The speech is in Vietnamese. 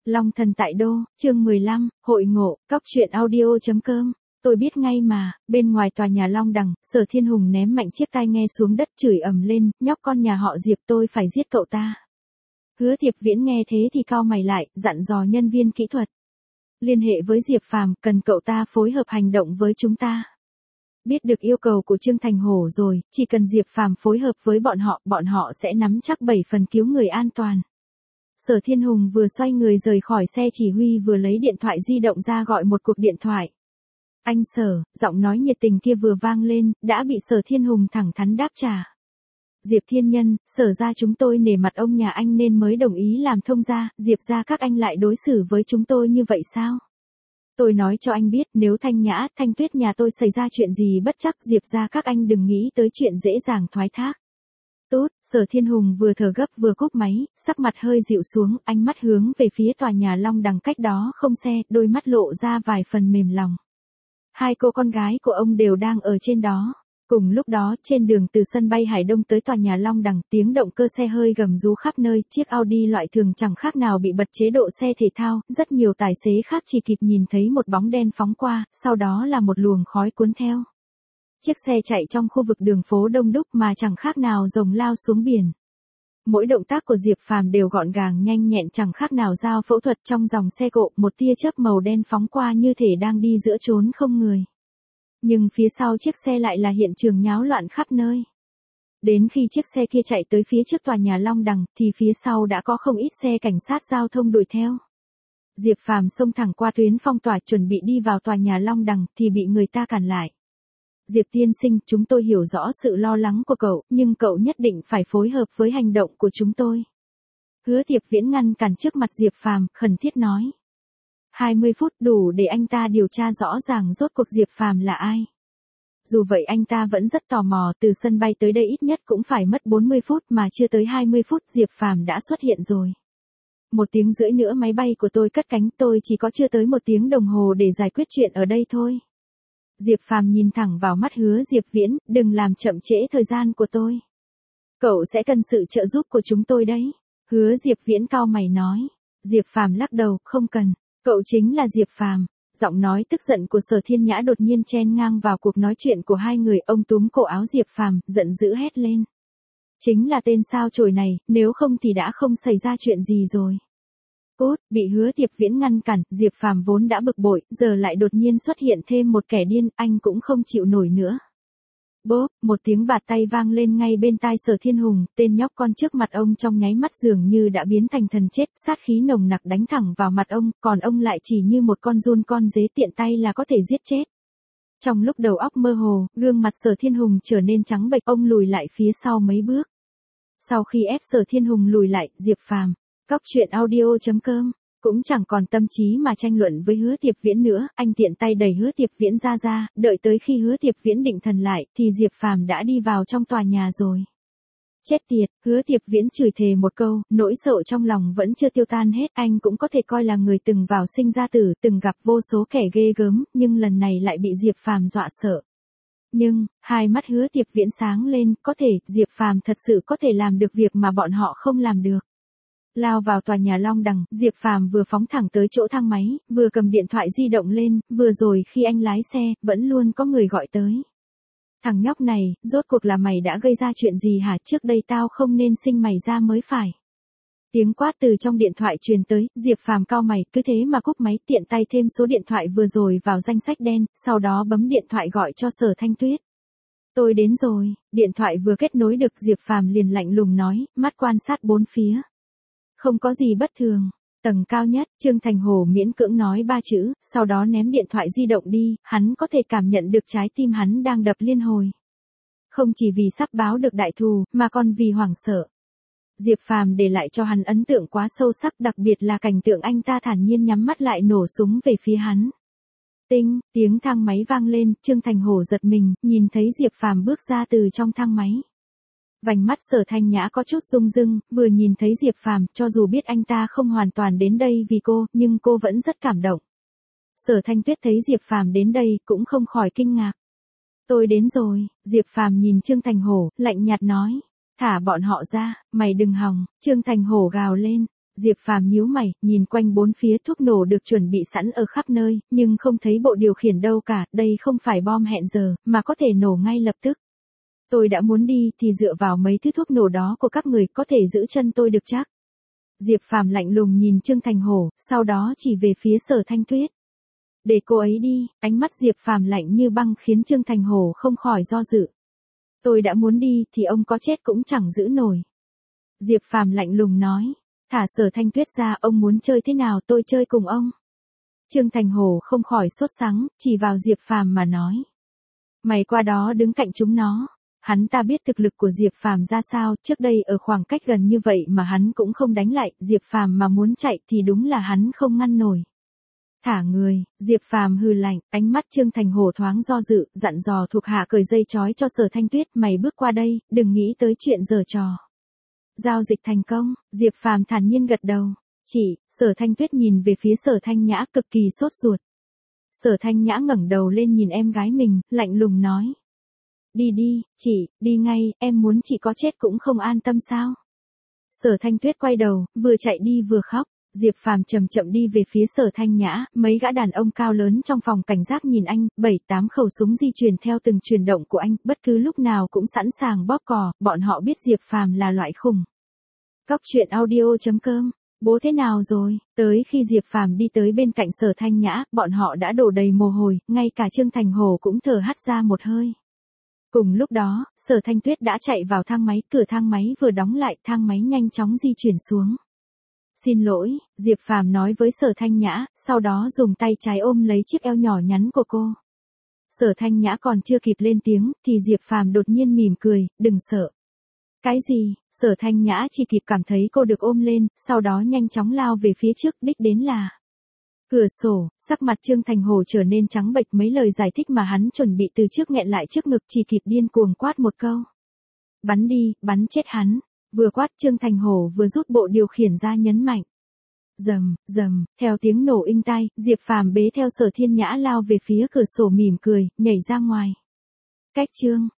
Long thần tại đô, chương 15, hội ngộ, cóc truyện audio.com. Tôi biết ngay mà, bên ngoài tòa nhà Long Đằng, Sở Thiên Hùng ném mạnh chiếc tai nghe xuống đất chửi ầm lên, nhóc con nhà họ Diệp tôi phải giết cậu ta. Hứa Thiệp Viễn nghe thế thì cau mày lại, dặn dò nhân viên kỹ thuật. Liên hệ với Diệp Phàm, cần cậu ta phối hợp hành động với chúng ta. Biết được yêu cầu của Trương Thành Hổ rồi, chỉ cần Diệp Phàm phối hợp với bọn họ sẽ nắm chắc 7 phần cứu người an toàn. Sở Thiên Hùng vừa xoay người rời khỏi xe chỉ huy vừa lấy điện thoại di động ra gọi một cuộc điện thoại. Anh Sở, giọng nói nhiệt tình kia vừa vang lên, đã bị Sở Thiên Hùng thẳng thắn đáp trả. Diệp Thiên Nhân, Sở ra chúng tôi nể mặt ông nhà anh nên mới đồng ý làm thông gia, Diệp ra các anh lại đối xử với chúng tôi như vậy sao? Tôi nói cho anh biết nếu Thanh Nhã, Thanh Tuyết nhà tôi xảy ra chuyện gì bất chắc Diệp ra các anh đừng nghĩ tới chuyện dễ dàng thoái thác. Tốt, Sở Thiên Hùng vừa thở gấp vừa cúp máy, sắc mặt hơi dịu xuống, ánh mắt hướng về phía tòa nhà Long Đằng cách đó không xe, đôi mắt lộ ra vài phần mềm lòng. Hai cô con gái của ông đều đang ở trên đó. Cùng lúc đó, trên đường từ sân bay Hải Đông tới tòa nhà Long Đằng, tiếng động cơ xe hơi gầm rú khắp nơi, chiếc Audi loại thường chẳng khác nào bị bật chế độ xe thể thao, rất nhiều tài xế khác chỉ kịp nhìn thấy một bóng đen phóng qua, sau đó là một luồng khói cuốn theo. Chiếc xe chạy trong khu vực đường phố đông đúc mà chẳng khác nào rồng lao xuống biển. Mỗi động tác của Diệp Phàm đều gọn gàng nhanh nhẹn chẳng khác nào dao phẫu thuật trong dòng xe cộ, một tia chớp màu đen phóng qua như thể đang đi giữa chốn không người. Nhưng phía sau chiếc xe lại là hiện trường nháo loạn khắp nơi. Đến khi chiếc xe kia chạy tới phía trước tòa nhà Long Đằng, thì phía sau đã có không ít xe cảnh sát giao thông đuổi theo. Diệp Phàm xông thẳng qua tuyến phong tỏa chuẩn bị đi vào tòa nhà Long Đằng thì bị người ta cản lại. Diệp tiên sinh, chúng tôi hiểu rõ sự lo lắng của cậu, nhưng cậu nhất định phải phối hợp với hành động của chúng tôi. Hứa Thiệp Viễn ngăn cản trước mặt Diệp Phàm, khẩn thiết nói. 20 phút đủ để anh ta điều tra rõ ràng rốt cuộc Diệp Phàm là ai. Dù vậy anh ta vẫn rất tò mò, từ sân bay tới đây ít nhất cũng phải mất 40 phút mà chưa tới 20 phút Diệp Phàm đã xuất hiện rồi. 1 tiếng rưỡi nữa máy bay của tôi cất cánh, tôi chỉ có chưa tới 1 tiếng đồng hồ để giải quyết chuyện ở đây thôi. Diệp Phàm nhìn thẳng vào mắt Hứa Diệp Viễn, đừng làm chậm trễ thời gian của tôi. Cậu sẽ cần sự trợ giúp của chúng tôi đấy. Hứa Diệp Viễn cau mày nói. Diệp Phàm lắc đầu, không cần. Cậu chính là Diệp Phàm. Giọng nói tức giận của Sở Thiên Nhã đột nhiên chen ngang vào cuộc nói chuyện của hai người, ông túm cổ áo Diệp Phàm, giận dữ hét lên. Chính là tên sao chổi này, nếu không thì đã không xảy ra chuyện gì rồi. Cút, bị Hứa Thiệp Viễn ngăn cản, Diệp Phàm vốn đã bực bội, giờ lại đột nhiên xuất hiện thêm một kẻ điên, anh cũng không chịu nổi nữa. Bốp, một tiếng bạt tay vang lên ngay bên tai Sở Thiên Hùng, tên nhóc con trước mặt ông trong nháy mắt dường như đã biến thành thần chết, sát khí nồng nặc đánh thẳng vào mặt ông, còn ông lại chỉ như một con giun con dế tiện tay là có thể giết chết. Trong lúc đầu óc mơ hồ, gương mặt Sở Thiên Hùng trở nên trắng bệch, ông lùi lại phía sau mấy bước. Sau khi ép Sở Thiên Hùng lùi lại, Diệp Phàm, cóc truyện audio.com, cũng chẳng còn tâm trí mà tranh luận với Hứa Thiệp Viễn nữa, anh tiện tay đẩy Hứa Thiệp Viễn ra, đợi tới khi Hứa Thiệp Viễn định thần lại, thì Diệp Phàm đã đi vào trong tòa nhà rồi. Chết tiệt, Hứa Thiệp Viễn chửi thề một câu, nỗi sợ trong lòng vẫn chưa tiêu tan hết, anh cũng có thể coi là người từng vào sinh ra tử, từng gặp vô số kẻ ghê gớm, nhưng lần này lại bị Diệp Phàm dọa sợ. Nhưng, hai mắt Hứa Thiệp Viễn sáng lên, có thể, Diệp Phàm thật sự có thể làm được việc mà bọn họ không làm được. Lao vào tòa nhà Long Đằng, Diệp Phàm vừa phóng thẳng tới chỗ thang máy, vừa cầm điện thoại di động lên, vừa rồi khi anh lái xe, vẫn luôn có người gọi tới. Thằng nhóc này, rốt cuộc là mày đã gây ra chuyện gì hả, trước đây tao không nên sinh mày ra mới phải. Tiếng quát từ trong điện thoại truyền tới, Diệp Phàm cau mày, cứ thế mà cúp máy, tiện tay thêm số điện thoại vừa rồi vào danh sách đen, sau đó bấm điện thoại gọi cho Sở Thanh Tuyết. Tôi đến rồi, điện thoại vừa kết nối được Diệp Phàm liền lạnh lùng nói, mắt quan sát bốn phía. Không có gì bất thường. Tầng cao nhất, Trương Thành Hổ miễn cưỡng nói 3 chữ, sau đó ném điện thoại di động đi, hắn có thể cảm nhận được trái tim hắn đang đập liên hồi. Không chỉ vì sắp báo được đại thù, mà còn vì hoảng sợ. Diệp Phàm để lại cho hắn ấn tượng quá sâu sắc, đặc biệt là cảnh tượng anh ta thản nhiên nhắm mắt lại nổ súng về phía hắn. Tinh, tiếng thang máy vang lên, Trương Thành Hổ giật mình, nhìn thấy Diệp Phàm bước ra từ trong thang máy. Vành mắt Sở Thanh Nhã có chút rung rưng, vừa nhìn thấy Diệp Phàm, cho dù biết anh ta không hoàn toàn đến đây vì cô, nhưng cô vẫn rất cảm động. Sở Thanh Tuyết thấy Diệp Phàm đến đây, cũng không khỏi kinh ngạc. Tôi đến rồi, Diệp Phàm nhìn Trương Thành Hổ, lạnh nhạt nói. Thả bọn họ ra, mày đừng hòng, Trương Thành Hổ gào lên. Diệp Phàm nhíu mày, nhìn quanh bốn phía thuốc nổ được chuẩn bị sẵn ở khắp nơi, nhưng không thấy bộ điều khiển đâu cả, đây không phải bom hẹn giờ, mà có thể nổ ngay lập tức. Tôi đã muốn đi thì dựa vào mấy thứ thuốc nổ đó của các người có thể giữ chân tôi được chắc. Diệp Phàm lạnh lùng nhìn Trương Thành Hổ, sau đó chỉ về phía Sở Thanh Tuyết. Để cô ấy đi, ánh mắt Diệp Phàm lạnh như băng khiến Trương Thành Hổ không khỏi do dự. Tôi đã muốn đi thì ông có chết cũng chẳng giữ nổi. Diệp Phàm lạnh lùng nói, thả Sở Thanh Tuyết ra, ông muốn chơi thế nào tôi chơi cùng ông. Trương Thành Hổ không khỏi sốt sắng, chỉ vào Diệp Phàm mà nói. Mày qua đó đứng cạnh chúng nó. Hắn ta biết thực lực của Diệp Phàm ra sao, trước đây ở khoảng cách gần như vậy mà hắn cũng không đánh lại, Diệp Phàm mà muốn chạy thì đúng là hắn không ngăn nổi. Thả người, Diệp Phàm hừ lạnh, ánh mắt Trương Thành Hổ thoáng do dự, dặn dò thuộc hạ cởi dây trói cho Sở Thanh Tuyết, mày bước qua đây, đừng nghĩ tới chuyện giở trò. Giao dịch thành công, Diệp Phàm thản nhiên gật đầu. Chị, Sở Thanh Tuyết nhìn về phía Sở Thanh Nhã cực kỳ sốt ruột. Sở Thanh Nhã ngẩng đầu lên nhìn em gái mình, lạnh lùng nói. Đi đi, chị, đi ngay, em muốn chị có chết cũng không an tâm sao? Sở Thanh Tuyết quay đầu, vừa chạy đi vừa khóc. Diệp Phàm chậm chậm đi về phía Sở Thanh Nhã, mấy gã đàn ông cao lớn trong phòng cảnh giác nhìn anh, 7-8 khẩu súng di chuyển theo từng chuyển động của anh, bất cứ lúc nào cũng sẵn sàng bóp cò, bọn họ biết Diệp Phàm là loại khủng. Cóc truyện audio.com. Bố thế nào rồi? Tới khi Diệp Phàm đi tới bên cạnh Sở Thanh Nhã, bọn họ đã đổ đầy mồ hôi, ngay cả Trương Thành Hổ cũng thở hắt ra một hơi. Cùng lúc đó, Sở Thanh Tuyết đã chạy vào thang máy, cửa thang máy vừa đóng lại, thang máy nhanh chóng di chuyển xuống. Xin lỗi, Diệp Phàm nói với Sở Thanh Nhã, sau đó dùng tay trái ôm lấy chiếc eo nhỏ nhắn của cô. Sở Thanh Nhã còn chưa kịp lên tiếng, thì Diệp Phàm đột nhiên mỉm cười, đừng sợ. Cái gì? Sở Thanh Nhã chỉ kịp cảm thấy cô được ôm lên, sau đó nhanh chóng lao về phía trước, đích đến là cửa sổ. Sắc mặt Trương Thành Hổ trở nên trắng bệch, mấy lời giải thích mà hắn chuẩn bị từ trước nghẹn lại trước ngực, chỉ kịp điên cuồng quát một câu. Bắn đi, bắn chết hắn. Vừa quát Trương Thành Hổ vừa rút bộ điều khiển ra nhấn mạnh. Rầm, rầm, theo tiếng nổ inh tai, Diệp Phàm bế theo Sở Thiên Nhã lao về phía cửa sổ mỉm cười, nhảy ra ngoài. Cách Trương